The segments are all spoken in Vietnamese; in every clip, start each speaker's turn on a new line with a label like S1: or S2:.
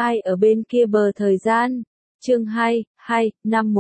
S1: Ai ở bên kia bờ thời gian? Chương 2, năm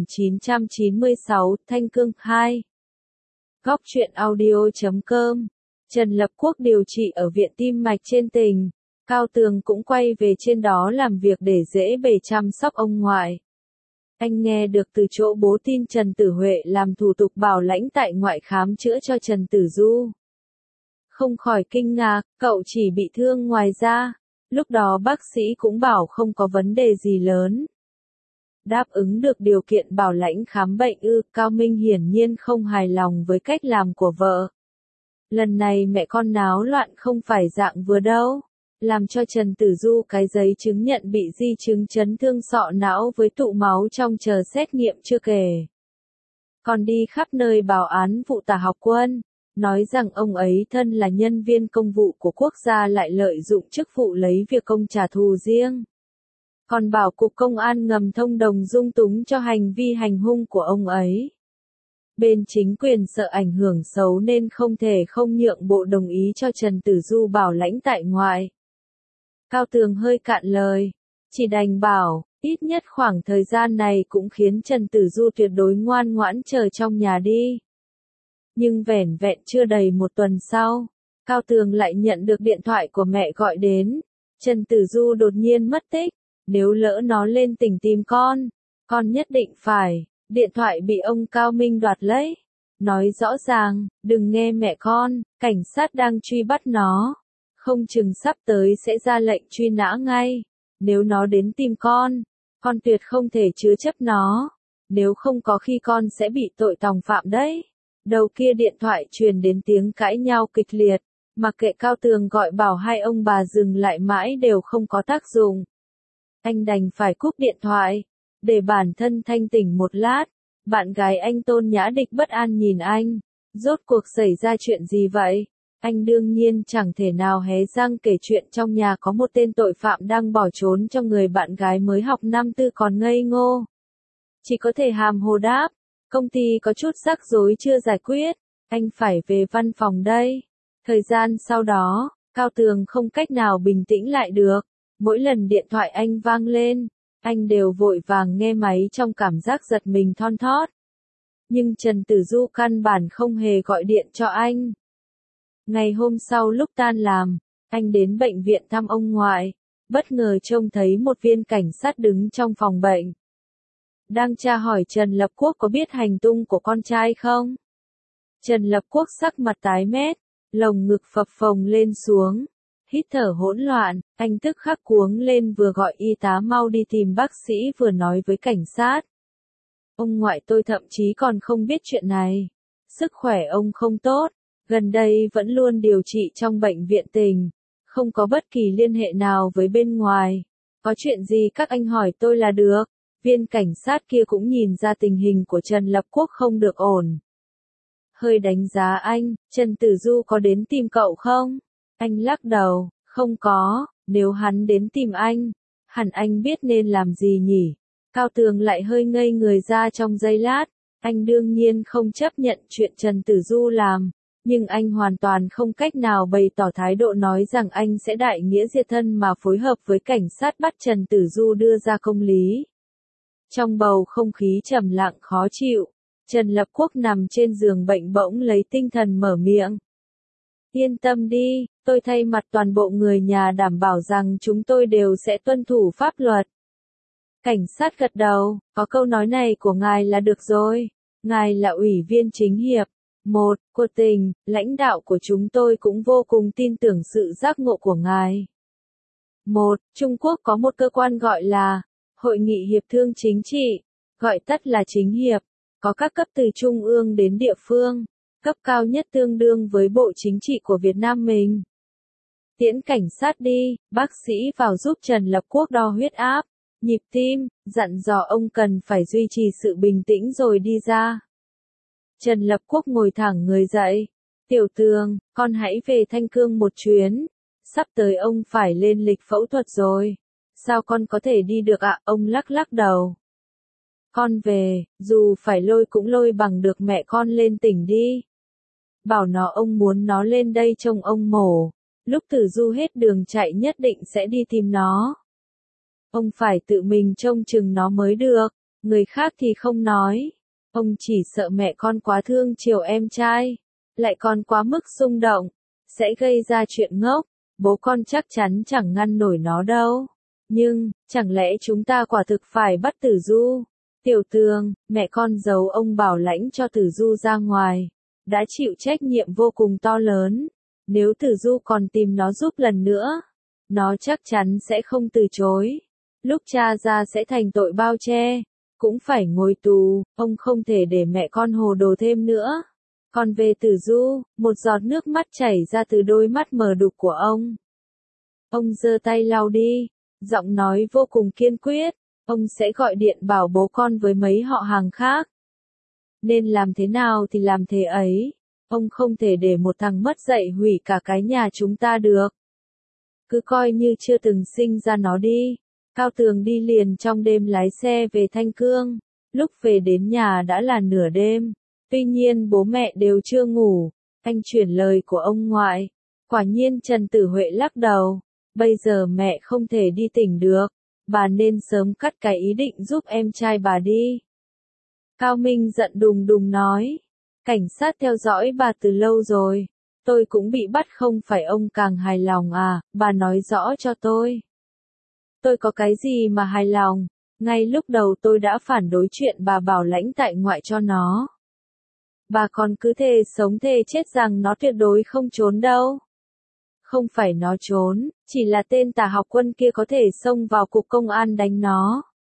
S1: 1996, Thanh Cương 2. Góc truyện audio.com. Trần Lập Quốc điều trị ở viện tim mạch trên tỉnh. Cao Tường cũng quay về trên đó làm việc để dễ bề chăm sóc ông ngoại. Anh nghe được từ chỗ bố tin Trần Tử Huệ làm thủ tục bảo lãnh tại ngoại khám chữa cho Trần Tử Du. Không khỏi kinh ngạc, cậu chỉ bị thương ngoài da. Lúc đó bác sĩ cũng bảo không có vấn đề gì lớn. Đáp ứng được điều kiện bảo lãnh khám bệnh Cao Minh hiển nhiên không hài lòng với cách làm của vợ. Lần này mẹ con náo loạn không phải dạng vừa đâu. Làm cho Trần Tử Du cái giấy chứng nhận bị di chứng chấn thương sọ não với tụ máu trong chờ xét nghiệm chưa kể. Còn đi khắp nơi báo án vụ Tả Học Quân, nói rằng ông ấy thân là nhân viên công vụ của quốc gia lại lợi dụng chức vụ lấy việc công trả thù riêng. Còn bảo Cục Công an ngầm thông đồng dung túng cho hành vi hành hung của ông ấy. Bên chính quyền sợ ảnh hưởng xấu nên không thể không nhượng bộ đồng ý cho Trần Tử Du bảo lãnh tại ngoại. Cao Tường hơi cạn lời, chỉ đành bảo, ít nhất khoảng thời gian này cũng khiến Trần Tử Du tuyệt đối ngoan ngoãn chờ trong nhà đi. Nhưng vẻn vẹn chưa đầy một tuần sau, Cao Tường lại nhận được điện thoại của mẹ gọi đến. Trần Tử Du đột nhiên mất tích, nếu lỡ nó lên tỉnh tìm con nhất định phải. Điện thoại bị ông Cao Minh đoạt lấy. Nói rõ ràng, đừng nghe mẹ con, cảnh sát đang truy bắt nó. Không chừng sắp tới sẽ ra lệnh truy nã ngay. Nếu nó đến tìm con tuyệt không thể chứa chấp nó. Nếu không có khi con sẽ bị tội tòng phạm đấy. Đầu kia điện thoại truyền đến tiếng cãi nhau kịch liệt. Mặc kệ Cao Tường gọi bảo hai ông bà dừng lại mãi đều không có tác dụng. Anh đành phải cúp điện thoại. Để bản thân thanh tỉnh một lát, bạn gái anh Tôn Nhã Địch bất an nhìn anh. Rốt cuộc xảy ra chuyện gì vậy? Anh đương nhiên chẳng thể nào hé răng kể chuyện trong nhà có một tên tội phạm đang bỏ trốn cho người bạn gái mới học năm tư còn ngây ngô. Chỉ có thể hàm hồ đáp, công ty có chút rắc rối chưa giải quyết, anh phải về văn phòng đây. Thời gian sau đó, Cao Tường không cách nào bình tĩnh lại được. Mỗi lần điện thoại anh vang lên, anh đều vội vàng nghe máy trong cảm giác giật mình thon thót. Nhưng Trần Tử Du căn bản không hề gọi điện cho anh. Ngày hôm sau lúc tan làm, anh đến bệnh viện thăm ông ngoại, bất ngờ trông thấy một viên cảnh sát đứng trong phòng bệnh. Đang tra hỏi Trần Lập Quốc có biết hành tung của con trai không? Trần Lập Quốc sắc mặt tái mét, lồng ngực phập phồng lên xuống. Hít thở hỗn loạn, anh tức khắc cuống lên vừa gọi y tá mau đi tìm bác sĩ vừa nói với cảnh sát. Ông ngoại tôi thậm chí còn không biết chuyện này. Sức khỏe ông không tốt, gần đây vẫn luôn điều trị trong bệnh viện tỉnh, không có bất kỳ liên hệ nào với bên ngoài. Có chuyện gì các anh hỏi tôi là được. Viên cảnh sát kia cũng nhìn ra tình hình của Trần Lập Quốc không được ổn. Hơi đánh giá anh, Trần Tử Du có đến tìm cậu không? Anh lắc đầu, không có, nếu hắn đến tìm anh, hẳn anh biết nên làm gì nhỉ? Cao Tường lại hơi ngây người ra trong giây lát, anh đương nhiên không chấp nhận chuyện Trần Tử Du làm, nhưng anh hoàn toàn không cách nào bày tỏ thái độ nói rằng anh sẽ đại nghĩa diệt thân mà phối hợp với cảnh sát bắt Trần Tử Du đưa ra công lý. Trong bầu không khí trầm lặng khó chịu, Trần Lập Quốc nằm trên giường bệnh bỗng lấy tinh thần mở miệng. Yên tâm đi, tôi thay mặt toàn bộ người nhà đảm bảo rằng chúng tôi đều sẽ tuân thủ pháp luật. Cảnh sát gật đầu, có câu nói này của ngài là được rồi. Ngài là ủy viên chính hiệp. Của tỉnh, lãnh đạo của chúng tôi cũng vô cùng tin tưởng sự giác ngộ của ngài. Trung Quốc có một cơ quan gọi là Hội nghị Hiệp thương Chính trị, gọi tắt là Chính hiệp, có các cấp từ trung ương đến địa phương. Cấp cao nhất tương đương với Bộ Chính trị của Việt Nam mình. Tiễn cảnh sát đi, bác sĩ vào giúp Trần Lập Quốc đo huyết áp, nhịp tim, dặn dò ông cần phải duy trì sự bình tĩnh rồi đi ra. Trần Lập Quốc ngồi thẳng người dậy. Tiểu Tường, con hãy về Thanh Cương một chuyến. Sắp tới ông phải lên lịch phẫu thuật rồi. Sao con có thể đi được ạ? Ông lắc lắc đầu. Con về, dù phải lôi cũng lôi bằng được mẹ con lên tỉnh đi. Bảo nó ông muốn nó lên đây trông ông mổ. Lúc Tử Du hết đường chạy nhất định sẽ đi tìm nó. Ông phải tự mình trông chừng nó mới được, người khác thì không nói. Ông chỉ sợ mẹ con quá thương chiều em trai, lại còn quá mức xung động, sẽ gây ra chuyện ngốc, bố con chắc chắn chẳng ngăn nổi nó đâu. Nhưng, chẳng lẽ chúng ta quả thực phải bắt Tử Du? Tiểu Tường, mẹ con giấu ông bảo lãnh cho Tử Du ra ngoài, đã chịu trách nhiệm vô cùng to lớn. Nếu Tử Du còn tìm nó giúp lần nữa, nó chắc chắn sẽ không từ chối. Lúc cha ra sẽ thành tội bao che, cũng phải ngồi tù, ông không thể để mẹ con hồ đồ thêm nữa. Còn về Tử Du, một giọt nước mắt chảy ra từ đôi mắt mờ đục của ông. Ông giơ tay lau đi, giọng nói vô cùng kiên quyết, ông sẽ gọi điện bảo bố con với mấy họ hàng khác. Nên làm thế nào thì làm thế ấy, ông không thể để một thằng mất dạy hủy cả cái nhà chúng ta được. Cứ coi như chưa từng sinh ra nó đi. Cao Tường đi liền trong đêm lái xe về Thanh Cương, lúc về đến nhà đã là nửa đêm. Tuy nhiên bố mẹ đều chưa ngủ, anh chuyển lời của ông ngoại. Quả nhiên Trần Tử Huệ lắc đầu, bây giờ mẹ không thể đi tỉnh được, bà nên sớm cắt cái ý định giúp em trai bà đi. Cao Minh giận đùng đùng nói, cảnh sát theo dõi bà từ lâu rồi, tôi cũng bị bắt không phải ông càng hài lòng à, bà nói rõ cho tôi. Tôi có cái gì mà hài lòng, ngay lúc đầu tôi đã phản đối chuyện bà bảo lãnh tại ngoại cho nó. Bà còn cứ thề sống thề chết rằng nó tuyệt đối không trốn đâu. Không phải nó trốn, chỉ là tên tà học quân kia có thể xông vào cục công an đánh nó.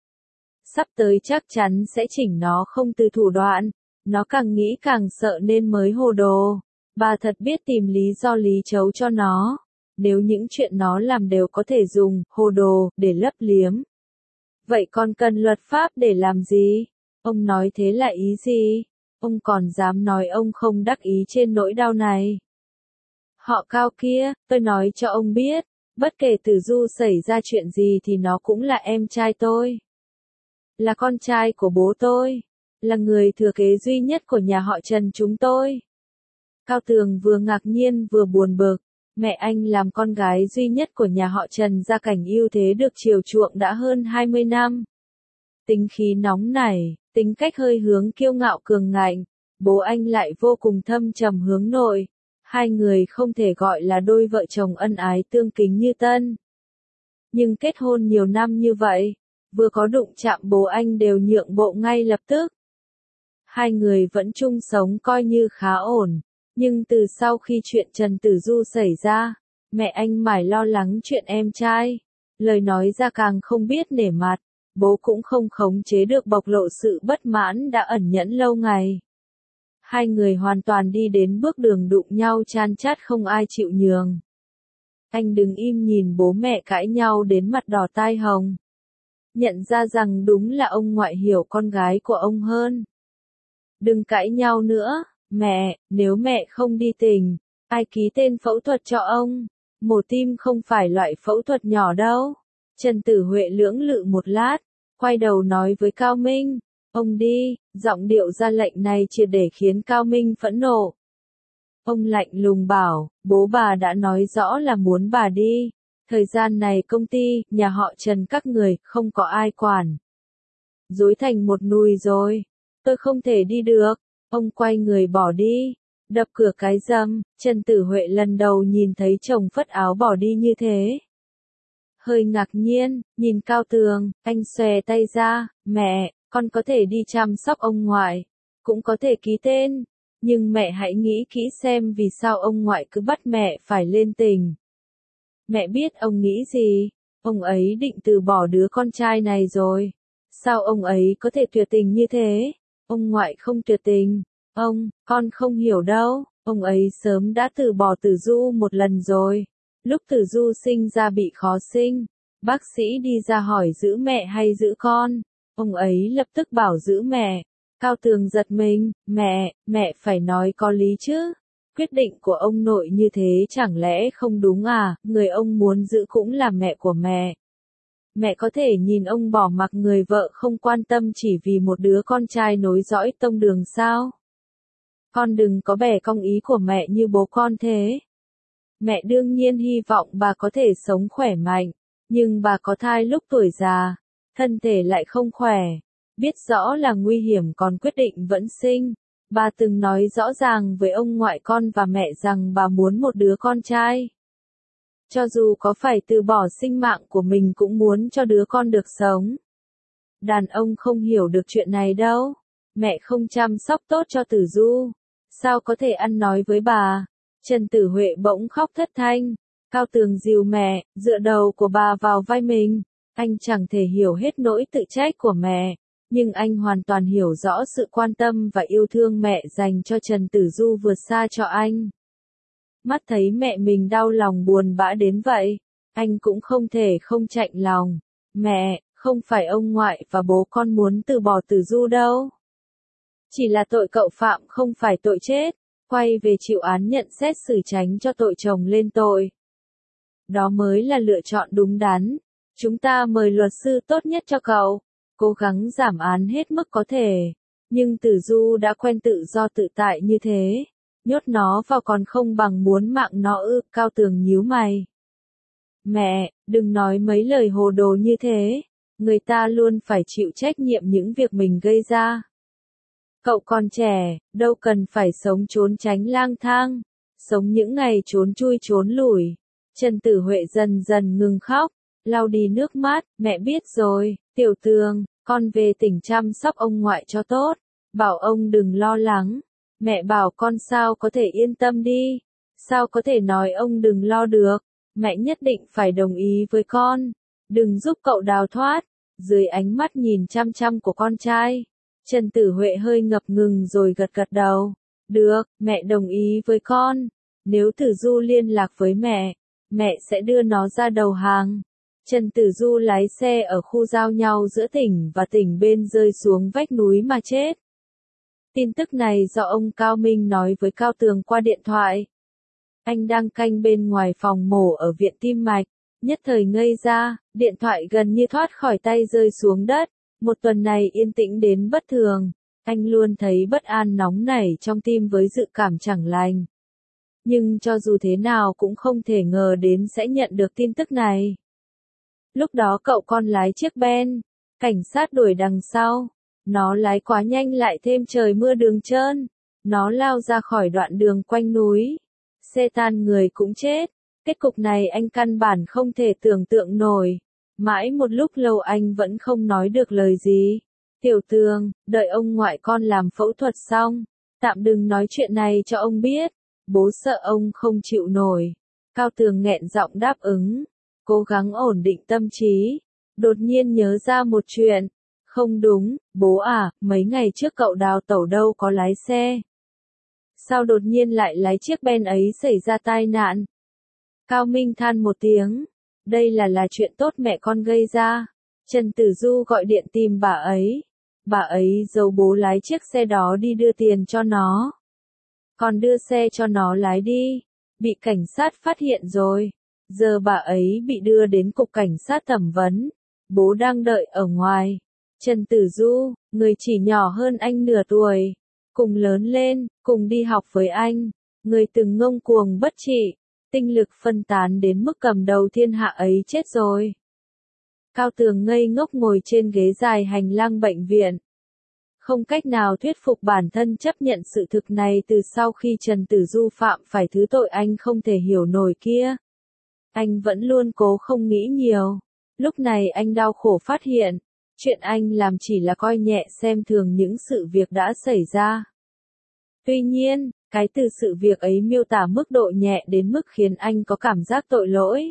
S1: Sắp tới chắc chắn sẽ chỉnh nó không từ thủ đoạn, nó càng nghĩ càng sợ nên mới hồ đồ. Bà thật biết tìm lý do lý chấu cho nó. Nếu những chuyện nó làm đều có thể dùng, hồ đồ, để lấp liếm. Vậy còn cần luật pháp để làm gì? Ông nói thế là ý gì? Ông còn dám nói ông không đắc ý trên nỗi đau này. Họ Cao kia, tôi nói cho ông biết, bất kể Tử Du xảy ra chuyện gì thì nó cũng là em trai tôi. Là con trai của bố tôi. Là người thừa kế duy nhất của nhà họ Trần chúng tôi. Cao Tường vừa ngạc nhiên vừa buồn bực. Mẹ anh làm con gái duy nhất của nhà họ Trần gia cảnh ưu thế được chiều chuộng đã hơn 20 năm. Tính khí nóng nảy, tính cách hơi hướng kiêu ngạo cường ngạnh, bố anh lại vô cùng thâm trầm hướng nội. Hai người không thể gọi là đôi vợ chồng ân ái tương kính như tân. Nhưng kết hôn nhiều năm như vậy, vừa có đụng chạm bố anh đều nhượng bộ ngay lập tức. Hai người vẫn chung sống coi như khá ổn. Nhưng từ sau khi chuyện Trần Tử Du xảy ra, mẹ anh mải lo lắng chuyện em trai. Lời nói ra càng không biết nể mặt, bố cũng không khống chế được bộc lộ sự bất mãn đã ẩn nhẫn lâu ngày. Hai người hoàn toàn đi đến bước đường đụng nhau chan chát không ai chịu nhường. Anh đứng im nhìn bố mẹ cãi nhau đến mặt đỏ tai hồng. Nhận ra rằng đúng là ông ngoại hiểu con gái của ông hơn. Đừng cãi nhau nữa. Mẹ, nếu mẹ không đi tỉnh, ai ký tên phẫu thuật cho ông? Mổ tim không phải loại phẫu thuật nhỏ đâu. Trần Tử Huệ lưỡng lự một lát, quay đầu nói với Cao Minh, ông đi, giọng điệu ra lệnh này triệt để khiến Cao Minh phẫn nộ. Ông lạnh lùng bảo, bố bà đã nói rõ là muốn bà đi. Thời gian này công ty, nhà họ Trần các người, không có ai quản. Rối thành một nùi rồi. Tôi không thể đi được. Ông quay người bỏ đi, đập cửa cái rầm. Trần Tử Huệ lần đầu nhìn thấy chồng phất áo bỏ đi như thế. Hơi ngạc nhiên, nhìn Cao Tường, anh xòe tay ra, mẹ, con có thể đi chăm sóc ông ngoại, cũng có thể ký tên, nhưng mẹ hãy nghĩ kỹ xem vì sao ông ngoại cứ bắt mẹ phải lên tỉnh. Mẹ biết ông nghĩ gì, ông ấy định từ bỏ đứa con trai này rồi. Sao ông ấy có thể tuyệt tình như thế? Ông ngoại không tuyệt tình. Con không hiểu đâu, ông ấy sớm đã từ bỏ Tử Du một lần rồi. Lúc Tử Du sinh ra bị khó sinh, bác sĩ đi ra hỏi giữ mẹ hay giữ con. Ông ấy lập tức bảo giữ mẹ. Cao Tường giật mình, mẹ phải nói có lý chứ. Quyết định của ông nội như thế chẳng lẽ không đúng à, người ông muốn giữ cũng là mẹ của mẹ. Mẹ có thể nhìn ông bỏ mặc người vợ không quan tâm chỉ vì một đứa con trai nối dõi tông đường sao? Con đừng có bẻ cong ý của mẹ như bố con thế. Mẹ đương nhiên hy vọng bà có thể sống khỏe mạnh, Nhưng bà có thai lúc tuổi già, thân thể lại không khỏe, biết rõ là nguy hiểm còn quyết định vẫn sinh. Bà từng nói rõ ràng với ông ngoại con và mẹ rằng bà muốn một đứa con trai. Cho dù có phải từ bỏ sinh mạng của mình cũng muốn cho đứa con được sống. Đàn ông không hiểu được chuyện này đâu. Mẹ không chăm sóc tốt cho Tử Du. Sao có thể ăn nói với bà? Trần Tử Huệ bỗng khóc thất thanh. Cao Tường dìu mẹ, dựa đầu của bà vào vai mình. Anh chẳng thể hiểu hết nỗi tự trách của mẹ. Nhưng anh hoàn toàn hiểu rõ sự quan tâm và yêu thương mẹ dành cho Trần Tử Du vượt xa cho anh. Mắt thấy mẹ mình đau lòng buồn bã đến vậy, anh cũng không thể không chạnh lòng. Mẹ, không phải ông ngoại và bố con muốn từ bỏ Tử Du đâu. Chỉ là tội cậu phạm không phải tội chết, quay về chịu án nhận xét xử tránh cho tội chồng lên tội. Đó mới là lựa chọn đúng đắn. Chúng ta mời luật sư tốt nhất cho cậu, cố gắng giảm án hết mức có thể. Nhưng Tử Du đã quen tự do tự tại như thế, nhốt nó vào còn không bằng muốn mạng nó ư? Cao Tường nhíu mày. Mẹ, đừng nói mấy lời hồ đồ như thế, người ta luôn phải chịu trách nhiệm những việc mình gây ra. Cậu còn trẻ, đâu cần phải sống trốn tránh lang thang, sống những ngày trốn chui trốn lủi. Trần Tử Huệ dần dần ngừng khóc, lau đi nước mắt. Mẹ biết rồi, Tiểu Tường, con về tỉnh chăm sóc ông ngoại cho tốt, bảo ông đừng lo lắng. Mẹ bảo con sao có thể yên tâm đi, sao có thể nói ông đừng lo được, mẹ nhất định phải đồng ý với con, đừng giúp cậu đào thoát. Dưới ánh mắt nhìn chăm chăm của con trai, Trần Tử Huệ hơi ngập ngừng rồi gật gật đầu. Được, mẹ đồng ý với con. Nếu Tử Du liên lạc với mẹ sẽ đưa nó ra đầu hàng. Trần Tử Du lái xe ở khu giao nhau giữa tỉnh và tỉnh bên rơi xuống vách núi mà chết. Tin tức này do ông Cao Minh nói với Cao Tường qua điện thoại. Anh đang canh bên ngoài phòng mổ ở viện tim mạch, nhất thời ngây ra, điện thoại gần như thoát khỏi tay rơi xuống đất. Một tuần này yên tĩnh đến bất thường, anh luôn thấy bất an nóng nảy trong tim với dự cảm chẳng lành. Nhưng cho dù thế nào cũng không thể ngờ đến sẽ nhận được tin tức này. Lúc đó cậu con lái chiếc Ben, cảnh sát đuổi đằng sau. Nó lái quá nhanh lại thêm trời mưa đường trơn. Nó lao ra khỏi đoạn đường quanh núi. Xe tan người cũng chết. Kết cục này anh căn bản không thể tưởng tượng nổi. Mãi một lúc lâu anh vẫn không nói được lời gì. Tiểu Tường, đợi ông ngoại con làm phẫu thuật xong, tạm đừng nói chuyện này cho ông biết. Bố sợ ông không chịu nổi. Cao Tường nghẹn giọng đáp ứng, cố gắng ổn định tâm trí. Đột nhiên nhớ ra một chuyện. Không đúng, bố à, mấy ngày trước cậu Đào Tẩu đâu có lái xe. Sao đột nhiên lại lái chiếc Ben ấy xảy ra tai nạn? Cao Minh than một tiếng. Đây là chuyện tốt mẹ con gây ra. Trần Tử Du gọi điện tìm bà ấy. Bà ấy giấu bố lái chiếc xe đó đi đưa tiền cho nó. Còn đưa xe cho nó lái đi. Bị cảnh sát phát hiện rồi. Giờ bà ấy bị đưa đến cục cảnh sát thẩm vấn. Bố đang đợi ở ngoài. Trần Tử Du, người chỉ nhỏ hơn anh nửa tuổi. Cùng lớn lên, cùng đi học với anh. Người từng ngông cuồng bất trị. Tinh lực phân tán đến mức cầm đầu thiên hạ ấy chết rồi. Cao Tường ngây ngốc ngồi trên ghế dài hành lang bệnh viện. Không cách nào thuyết phục bản thân chấp nhận sự thực này từ sau khi Trần Tử Du phạm phải thứ tội anh không thể hiểu nổi kia. Anh vẫn luôn cố không nghĩ nhiều. Lúc này anh đau khổ phát hiện, chuyện anh làm chỉ là coi nhẹ xem thường những sự việc đã xảy ra. Tuy nhiên, cái từ sự việc ấy miêu tả mức độ nhẹ đến mức khiến anh có cảm giác tội lỗi.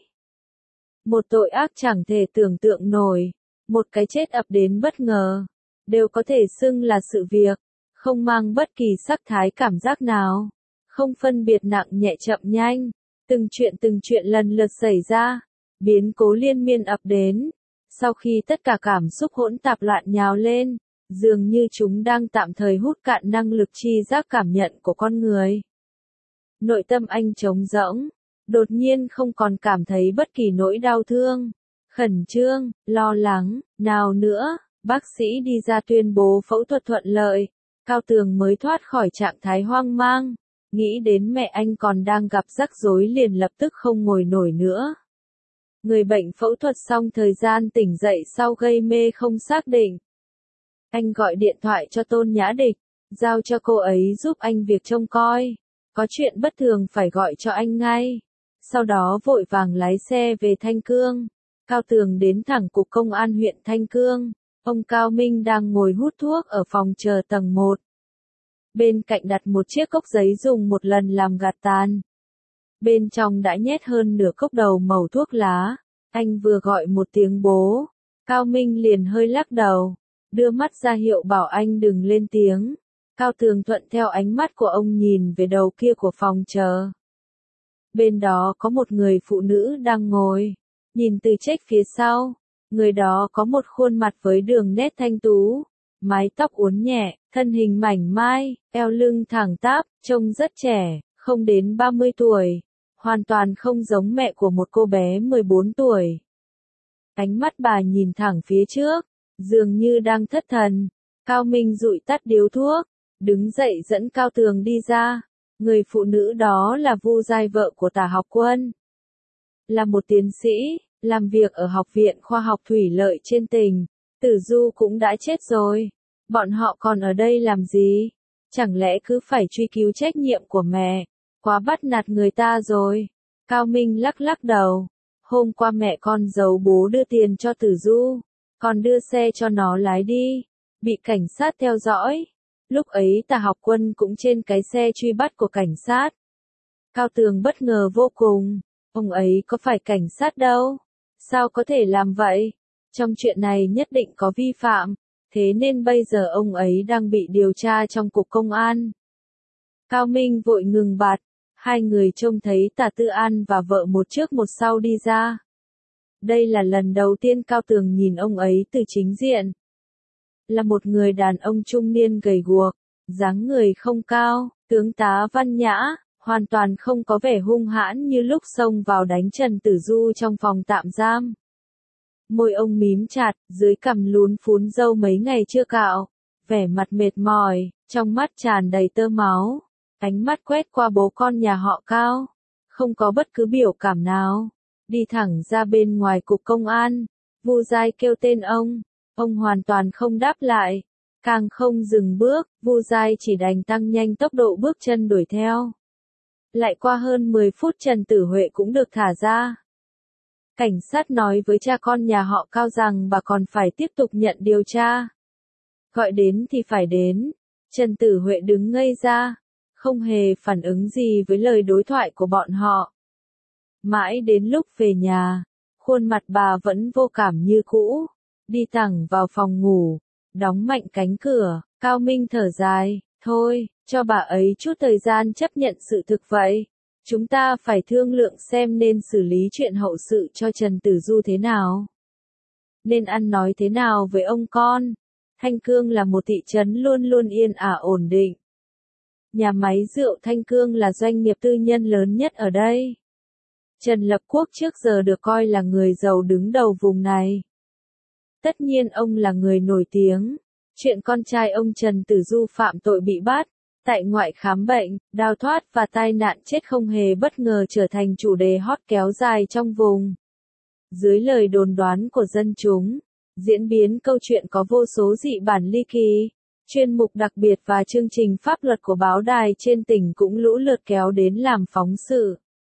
S1: Một tội ác chẳng thể tưởng tượng nổi, một cái chết ập đến bất ngờ, đều có thể xưng là sự việc, không mang bất kỳ sắc thái cảm giác nào, không phân biệt nặng nhẹ chậm nhanh, từng chuyện lần lượt xảy ra, biến cố liên miên ập đến. Sau khi tất cả cảm xúc hỗn tạp loạn nhào lên, dường như chúng đang tạm thời hút cạn năng lực tri giác cảm nhận của con người. Nội tâm anh trống rỗng, đột nhiên không còn cảm thấy bất kỳ nỗi đau thương, khẩn trương, lo lắng, nào nữa. Bác sĩ đi ra tuyên bố phẫu thuật thuận lợi, Cao Tường mới thoát khỏi trạng thái hoang mang, nghĩ đến mẹ anh còn đang gặp rắc rối liền lập tức không ngồi nổi nữa. Người bệnh phẫu thuật xong thời gian tỉnh dậy sau gây mê không xác định. Anh gọi điện thoại cho Tôn Nhã Địch, giao cho cô ấy giúp anh việc trông coi. Có chuyện bất thường phải gọi cho anh ngay. Sau đó vội vàng lái xe về Thanh Cương. Cao Tường đến thẳng cục công an huyện Thanh Cương. Ông Cao Minh đang ngồi hút thuốc ở phòng chờ tầng 1. Bên cạnh đặt một chiếc cốc giấy dùng một lần làm gạt tàn. Bên trong đã nhét hơn nửa cốc đầu màu thuốc lá. Anh vừa gọi một tiếng bố. Cao Minh liền hơi lắc đầu, đưa mắt ra hiệu bảo anh đừng lên tiếng. Cao Tường thuận theo ánh mắt của ông nhìn về đầu kia của phòng chờ. Bên đó có một người phụ nữ đang ngồi. Nhìn từ check phía sau, người đó có một khuôn mặt với đường nét thanh tú, mái tóc uốn nhẹ, thân hình mảnh mai, eo lưng thẳng tắp, trông rất trẻ, không đến 30 tuổi. Hoàn toàn không giống mẹ của một cô bé 14 tuổi. Ánh mắt bà nhìn thẳng phía trước, dường như đang thất thần. Cao Minh dụi tắt điếu thuốc, đứng dậy dẫn Cao Tường đi ra. Người phụ nữ đó là Vu Giai, vợ của Tả Học Quân. Là một tiến sĩ, làm việc ở Học viện Khoa học Thủy lợi trên tỉnh. Tử Du cũng đã chết rồi. Bọn họ còn ở đây làm gì? Chẳng lẽ cứ phải truy cứu trách nhiệm của mẹ? Quá bắt nạt người ta rồi. Cao Minh lắc lắc đầu. Hôm qua mẹ con giấu bố đưa tiền cho Tử Du. Còn đưa xe cho nó lái đi. Bị cảnh sát theo dõi. Lúc ấy Tả Học Quân cũng trên cái xe truy bắt của cảnh sát. Cao Tường bất ngờ vô cùng. Ông ấy có phải cảnh sát đâu. Sao có thể làm vậy? Trong chuyện này nhất định có vi phạm. Thế nên bây giờ ông ấy đang bị điều tra trong cục công an. Cao Minh vội ngừng bạt. Hai người trông thấy Tả Tư An và vợ một trước một sau đi ra. Đây là lần đầu tiên Cao Tường nhìn ông ấy từ chính diện. Là một người đàn ông trung niên gầy guộc, dáng người không cao, tướng tá văn nhã, hoàn toàn không có vẻ hung hãn như lúc xông vào đánh Trần Tử Du trong phòng tạm giam. Môi ông mím chặt, dưới cằm lún phún râu mấy ngày chưa cạo, vẻ mặt mệt mỏi, trong mắt tràn đầy tơ máu. Ánh mắt quét qua bố con nhà họ Cao, không có bất cứ biểu cảm nào. Đi thẳng ra bên ngoài cục công an, Vu Giai kêu tên ông hoàn toàn không đáp lại, càng không dừng bước, Vu Giai chỉ đành tăng nhanh tốc độ bước chân đuổi theo. Lại qua hơn 10 phút Trần Tử Huệ cũng được thả ra. Cảnh sát nói với cha con nhà họ Cao rằng bà còn phải tiếp tục nhận điều tra. Gọi đến thì phải đến. Trần Tử Huệ đứng ngây ra, không hề phản ứng gì với lời đối thoại của bọn họ. Mãi đến lúc về nhà, khuôn mặt bà vẫn vô cảm như cũ, đi thẳng vào phòng ngủ, đóng mạnh cánh cửa. Cao Minh thở dài, thôi, cho bà ấy chút thời gian chấp nhận sự thực vậy. Chúng ta phải thương lượng xem nên xử lý chuyện hậu sự cho Trần Tử Du thế nào. Nên ăn nói thế nào với ông con. Thanh Cương là một thị trấn luôn luôn yên ả ổn định. Nhà máy rượu Thanh Cương là doanh nghiệp tư nhân lớn nhất ở đây. Trần Lập Quốc trước giờ được coi là người giàu đứng đầu vùng này. Tất nhiên ông là người nổi tiếng. Chuyện con trai ông Trần Tử Du phạm tội bị bắt, tại ngoại khám bệnh, đào thoát và tai nạn chết không hề bất ngờ trở thành chủ đề hot kéo dài trong vùng. Dưới lời đồn đoán của dân chúng, diễn biến câu chuyện có vô số dị bản ly kỳ. Chuyên mục đặc biệt và chương trình pháp luật của báo đài trên tỉnh cũng lũ lượt kéo đến làm phóng sự.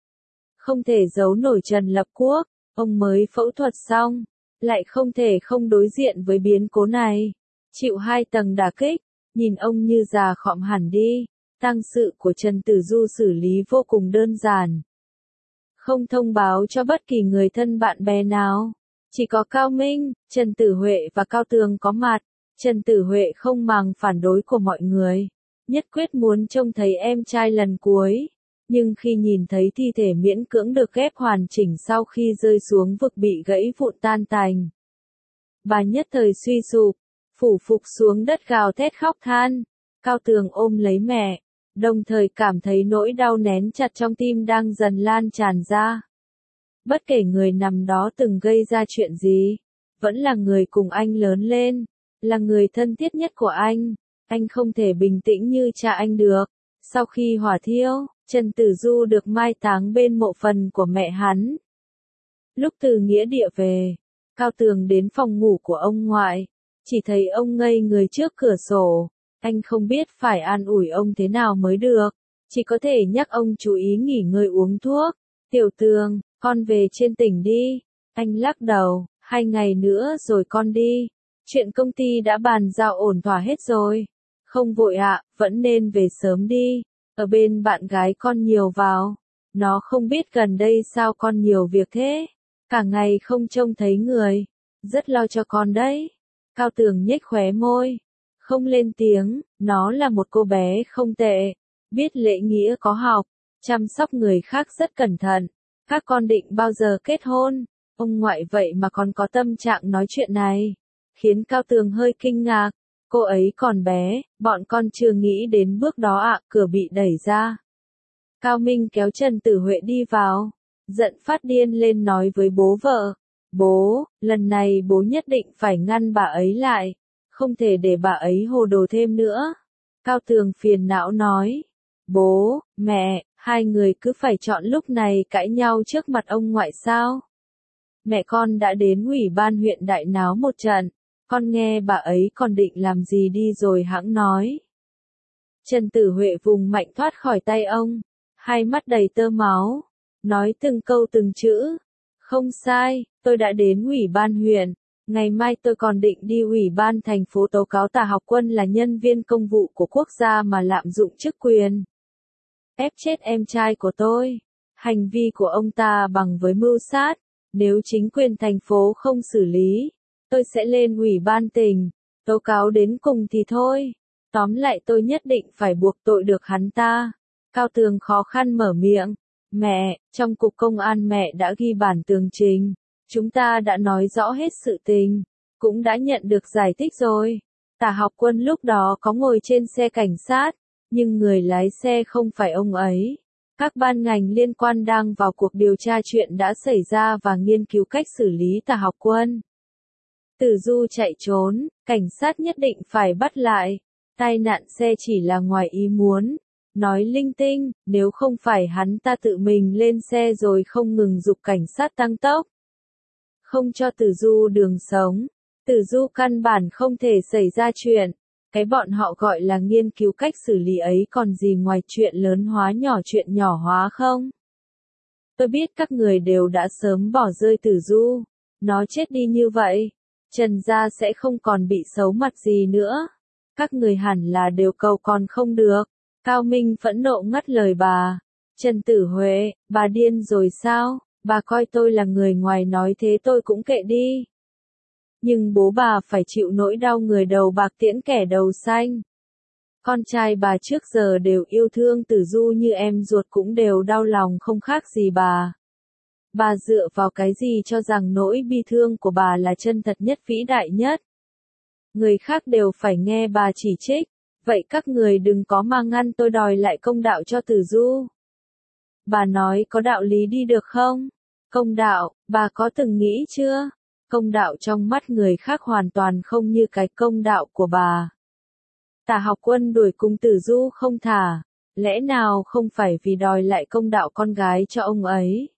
S1: Không thể giấu nổi Trần Lập Quốc, ông mới phẫu thuật xong, lại không thể không đối diện với biến cố này. Chịu 2 tầng đả kích, nhìn ông như già khọm hẳn đi. Tang sự của Trần Tử Du xử lý vô cùng đơn giản. Không thông báo cho bất kỳ người thân bạn bè nào. Chỉ có Cao Minh, Trần Tử Huệ và Cao Tường có mặt. Trần Tử Huệ không màng phản đối của mọi người, nhất quyết muốn trông thấy em trai lần cuối. Nhưng khi nhìn thấy thi thể miễn cưỡng được ghép hoàn chỉnh sau khi rơi xuống vực bị gãy vụn tan tành, bà nhất thời suy sụp, phủ phục xuống đất gào thét khóc than. Cao Tường ôm lấy mẹ, đồng thời cảm thấy nỗi đau nén chặt trong tim đang dần lan tràn ra. Bất kể người nằm đó từng gây ra chuyện gì, vẫn là người cùng anh lớn lên, là người thân thiết nhất của anh không thể bình tĩnh như cha anh được. Sau khi hỏa thiêu, Trần Tử Du được mai táng bên mộ phần của mẹ hắn. Lúc từ nghĩa địa về, Cao Tường đến phòng ngủ của ông ngoại, chỉ thấy ông ngây người trước cửa sổ, anh không biết phải an ủi ông thế nào mới được, chỉ có thể nhắc ông chú ý nghỉ ngơi uống thuốc. Tiểu Tường, con về trên tỉnh đi. Anh lắc đầu, 2 ngày nữa rồi con đi. Chuyện công ty đã bàn giao ổn thỏa hết rồi. Không vội ạ, vẫn nên về sớm đi. Ở bên bạn gái con nhiều vào. Nó không biết gần đây sao con nhiều việc thế. Cả ngày không trông thấy người. Rất lo cho con đấy. Cao Tường nhếch khóe môi. Không lên tiếng, nó là một cô bé không tệ. Biết lễ nghĩa có học, chăm sóc người khác rất cẩn thận. Các con định bao giờ kết hôn? Ông ngoại vậy mà còn có tâm trạng nói chuyện này. Khiến Cao Tường hơi kinh ngạc. Cô ấy còn bé, bọn con chưa nghĩ đến bước đó ạ. Cửa bị đẩy ra. Cao Minh kéo Trần Tử Huệ đi vào. Giận phát điên lên nói với bố vợ. Bố, lần này bố nhất định phải ngăn bà ấy lại. Không thể để bà ấy hồ đồ thêm nữa. Cao Tường phiền não nói. Bố, mẹ, hai người cứ phải chọn lúc này cãi nhau trước mặt ông ngoại sao? Mẹ con đã đến ủy ban huyện đại náo một trận, con nghe bà ấy còn định làm gì đi rồi hẵng nói. Trần Tử Huệ vùng mạnh thoát khỏi tay ông, hai mắt đầy tơ máu, nói từng câu từng chữ. Không sai, tôi đã đến ủy ban huyện, ngày mai tôi còn định đi ủy ban thành phố tố cáo Tả Học Quân là nhân viên công vụ của quốc gia mà lạm dụng chức quyền. Ép chết em trai của tôi. Hành vi của ông ta bằng với mưu sát. Nếu chính quyền thành phố không xử lý, tôi sẽ lên ủy ban tỉnh, tố cáo đến cùng thì thôi. Tóm lại tôi nhất định phải buộc tội được hắn ta. Cao Tường khó khăn mở miệng. Mẹ, trong cục công an mẹ đã ghi bản tường trình. Chúng ta đã nói rõ hết sự tình. Cũng đã nhận được giải thích rồi. Tả Học Quân lúc đó có ngồi trên xe cảnh sát. Nhưng người lái xe không phải ông ấy. Các ban ngành liên quan đang vào cuộc điều tra chuyện đã xảy ra và nghiên cứu cách xử lý Tả Học Quân. Tử Du chạy trốn, cảnh sát nhất định phải bắt lại. Tai nạn xe chỉ là ngoài ý muốn. Nói linh tinh, nếu không phải hắn ta tự mình lên xe rồi không ngừng giục cảnh sát tăng tốc. Không cho Tử Du đường sống. Tử Du căn bản không thể xảy ra chuyện. Cái bọn họ gọi là nghiên cứu cách xử lý ấy còn gì ngoài chuyện lớn hóa nhỏ chuyện nhỏ hóa không? Tôi biết các người đều đã sớm bỏ rơi Tử Du. Nó chết đi như vậy. Trần gia sẽ không còn bị xấu mặt gì nữa. Các người hẳn là đều cầu còn không được. Cao Minh phẫn nộ ngắt lời bà. Trần Tử Huệ, bà điên rồi sao? Bà coi tôi là người ngoài nói thế tôi cũng kệ đi. Nhưng bố bà phải chịu nỗi đau người đầu bạc tiễn kẻ đầu xanh. Con trai bà trước giờ đều yêu thương Tử Du như em ruột cũng đều đau lòng không khác gì bà. Bà dựa vào cái gì cho rằng nỗi bi thương của bà là chân thật nhất vĩ đại nhất? Người khác đều phải nghe bà chỉ trích, vậy các người đừng có mà ngăn tôi đòi lại công đạo cho Tử Du. Bà nói có đạo lý đi được không? Công đạo, bà có từng nghĩ chưa? Công đạo trong mắt người khác hoàn toàn không như cái công đạo của bà. Tả Học Quân đuổi cùng Tử Du không thả, lẽ nào không phải vì đòi lại công đạo con gái cho ông ấy?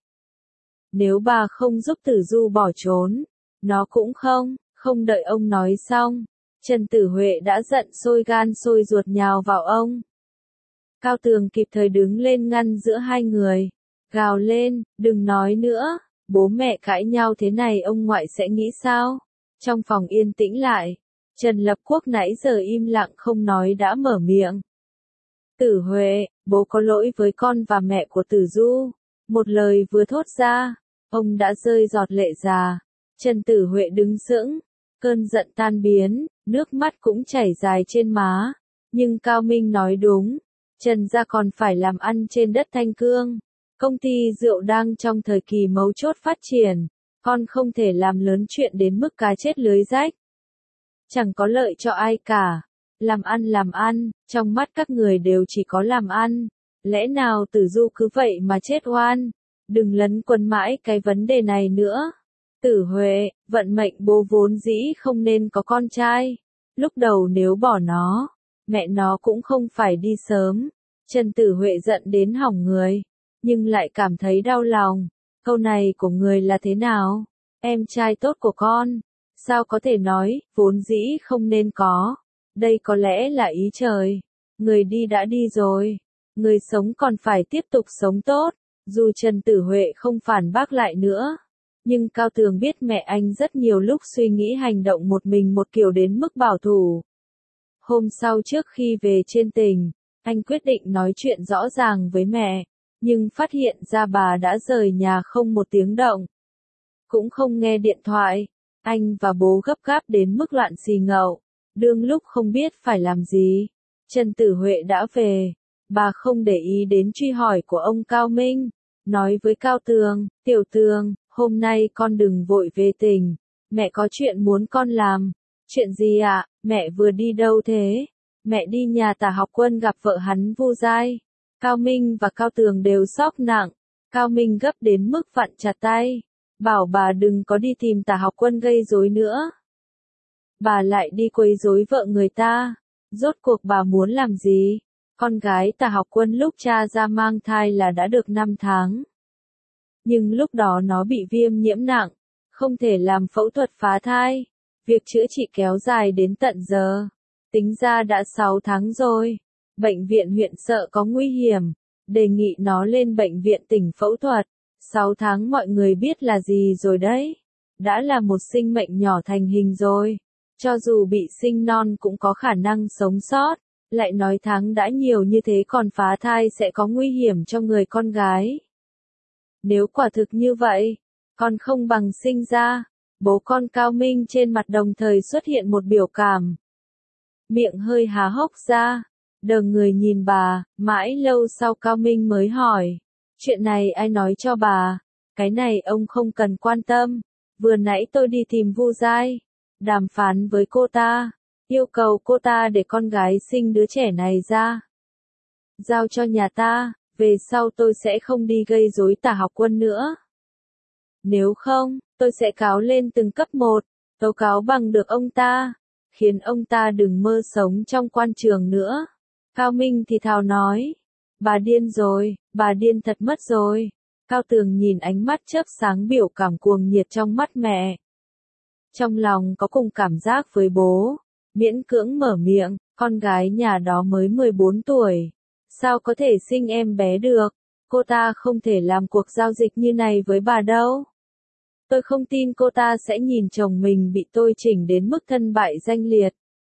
S1: Nếu bà không giúp Tử Du bỏ trốn, nó cũng không đợi ông nói xong, Trần Tử Huệ đã giận sôi gan sôi ruột nhào vào ông. Cao Tường kịp thời đứng lên ngăn giữa hai người, gào lên, đừng nói nữa. Bố mẹ cãi nhau thế này ông ngoại sẽ nghĩ sao? Trong phòng yên tĩnh lại, Trần Lập Quốc nãy giờ im lặng không nói đã mở miệng. Tử Huệ, bố có lỗi với con và mẹ của Tử Du. Một lời vừa thốt ra, ông đã rơi giọt lệ già. Trần Tử Huệ đứng sững, cơn giận tan biến, nước mắt cũng chảy dài trên má. Nhưng Cao Minh nói đúng, Trần gia còn phải làm ăn trên đất Thanh Cương. Công ty rượu đang trong thời kỳ mấu chốt phát triển, con không thể làm lớn chuyện đến mức cá chết lưới rách. Chẳng có lợi cho ai cả. Làm ăn, trong mắt các người đều chỉ có làm ăn. Lẽ nào Tử Du cứ vậy mà chết oan? Đừng lấn quần mãi cái vấn đề này nữa. Tử Huệ, vận mệnh bố vốn dĩ không nên có con trai. Lúc đầu nếu bỏ nó, mẹ nó cũng không phải đi sớm. Trần Tử Huệ giận đến hỏng người. Nhưng lại cảm thấy đau lòng. câu này của người là thế nào? Em trai tốt của con. Sao có thể nói, vốn dĩ không nên có. Đây có lẽ là ý trời. Người đi đã đi rồi. Người sống còn phải tiếp tục sống tốt. Dù Trần Tử Huệ không phản bác lại nữa. Nhưng Cao Tường biết mẹ anh rất nhiều lúc suy nghĩ hành động một mình một kiểu đến mức bảo thủ. Hôm sau trước khi về trên tỉnh, anh quyết định nói chuyện rõ ràng với mẹ. Nhưng phát hiện ra bà đã rời nhà không một tiếng động. Cũng không nghe điện thoại. Anh và bố gấp gáp đến mức loạn xì ngậu. Đương lúc không biết phải làm gì. Trần Tử Huệ đã về. Bà không để ý đến truy hỏi của ông Cao Minh. Nói với Cao Tường, Tiểu Tường, hôm nay con đừng vội về tỉnh. Mẹ có chuyện muốn con làm. Chuyện gì ạ? Mẹ vừa đi đâu thế? Mẹ đi nhà Tả Học Quân gặp vợ hắn Vu Giai. Cao Minh và Cao Tường đều sốc nặng. Cao Minh gấp đến mức vặn chặt tay. Bảo bà đừng có đi tìm Tả Học Quân gây rối nữa. Bà lại đi quấy rối vợ người ta. Rốt cuộc bà muốn làm gì? Con gái Tả Học Quân lúc cha ra mang thai là đã được 5 tháng. Nhưng lúc đó nó bị viêm nhiễm nặng. Không thể làm phẫu thuật phá thai. Việc chữa trị kéo dài đến tận giờ. Tính ra đã 6 tháng rồi. Bệnh viện huyện sợ có nguy hiểm. Đề nghị nó lên bệnh viện tỉnh phẫu thuật. 6 tháng mọi người biết là gì rồi đấy. Đã là một sinh mệnh nhỏ thành hình rồi. Cho dù bị sinh non cũng có khả năng sống sót. Lại nói tháng đã nhiều như thế còn phá thai sẽ có nguy hiểm cho người con gái. Nếu quả thực như vậy, con không bằng sinh ra. Bố con Cao Minh trên mặt đồng thời xuất hiện một biểu cảm. Miệng hơi há hốc ra. Đờ người nhìn bà, mãi lâu sau Cao Minh mới hỏi. Chuyện này ai nói cho bà? Cái này ông không cần quan tâm. Vừa nãy tôi đi tìm Vu Giai. Đàm phán với cô ta. Yêu cầu cô ta để con gái sinh đứa trẻ này ra. Giao cho nhà ta. Về sau tôi sẽ không đi gây rối Tả Học Quân nữa. Nếu không, tôi sẽ cáo lên từng cấp một. Tố cáo bằng được ông ta. Khiến ông ta đừng mơ sống trong quan trường nữa. Cao Minh thì thào nói. Bà điên rồi, bà điên thật mất rồi. Cao Tường nhìn ánh mắt chớp sáng biểu cảm cuồng nhiệt trong mắt mẹ. Trong lòng có cùng cảm giác với bố. Miễn cưỡng mở miệng, con gái nhà đó mới 14 tuổi. Sao có thể sinh em bé được? Cô ta không thể làm cuộc giao dịch như này với bà đâu. Tôi không tin cô ta sẽ nhìn chồng mình bị tôi chỉnh đến mức thân bại danh liệt.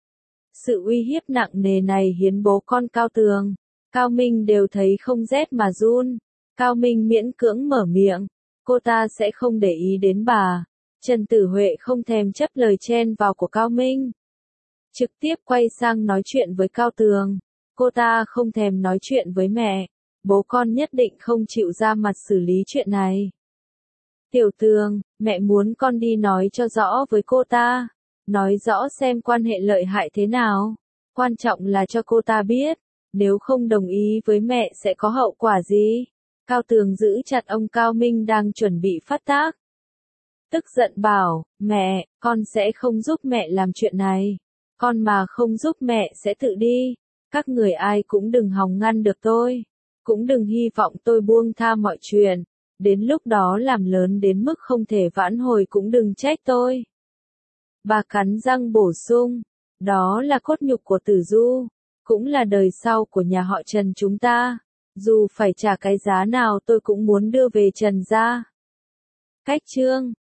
S1: Sự uy hiếp nặng nề này hiến bố con Cao Tường, Cao Minh đều thấy không rét mà run. Cao Minh miễn cưỡng mở miệng, cô ta sẽ không để ý đến bà. Trần Tử Huệ không thèm chấp lời chen vào của Cao Minh. Trực tiếp quay sang nói chuyện với Cao Tường. Cô ta không thèm nói chuyện với mẹ. Bố con nhất định không chịu ra mặt xử lý chuyện này. Tiểu Tường, mẹ muốn con đi nói cho rõ với cô ta. Nói rõ xem quan hệ lợi hại thế nào. Quan trọng là cho cô ta biết. Nếu không đồng ý với mẹ sẽ có hậu quả gì. Cao Tường giữ chặt ông Cao Minh đang chuẩn bị phát tác. Tức giận bảo, mẹ, con sẽ không giúp mẹ làm chuyện này. Con mà không giúp mẹ sẽ tự đi. Các người ai cũng đừng hòng ngăn được tôi. Cũng đừng hy vọng tôi buông tha mọi chuyện. Đến lúc đó làm lớn đến mức không thể vãn hồi cũng đừng trách tôi. Bà cắn răng bổ sung. Đó là cốt nhục của Tử Du. Cũng là đời sau của nhà họ Trần chúng ta. Dù phải trả cái giá nào tôi cũng muốn đưa về Trần gia. Cách chương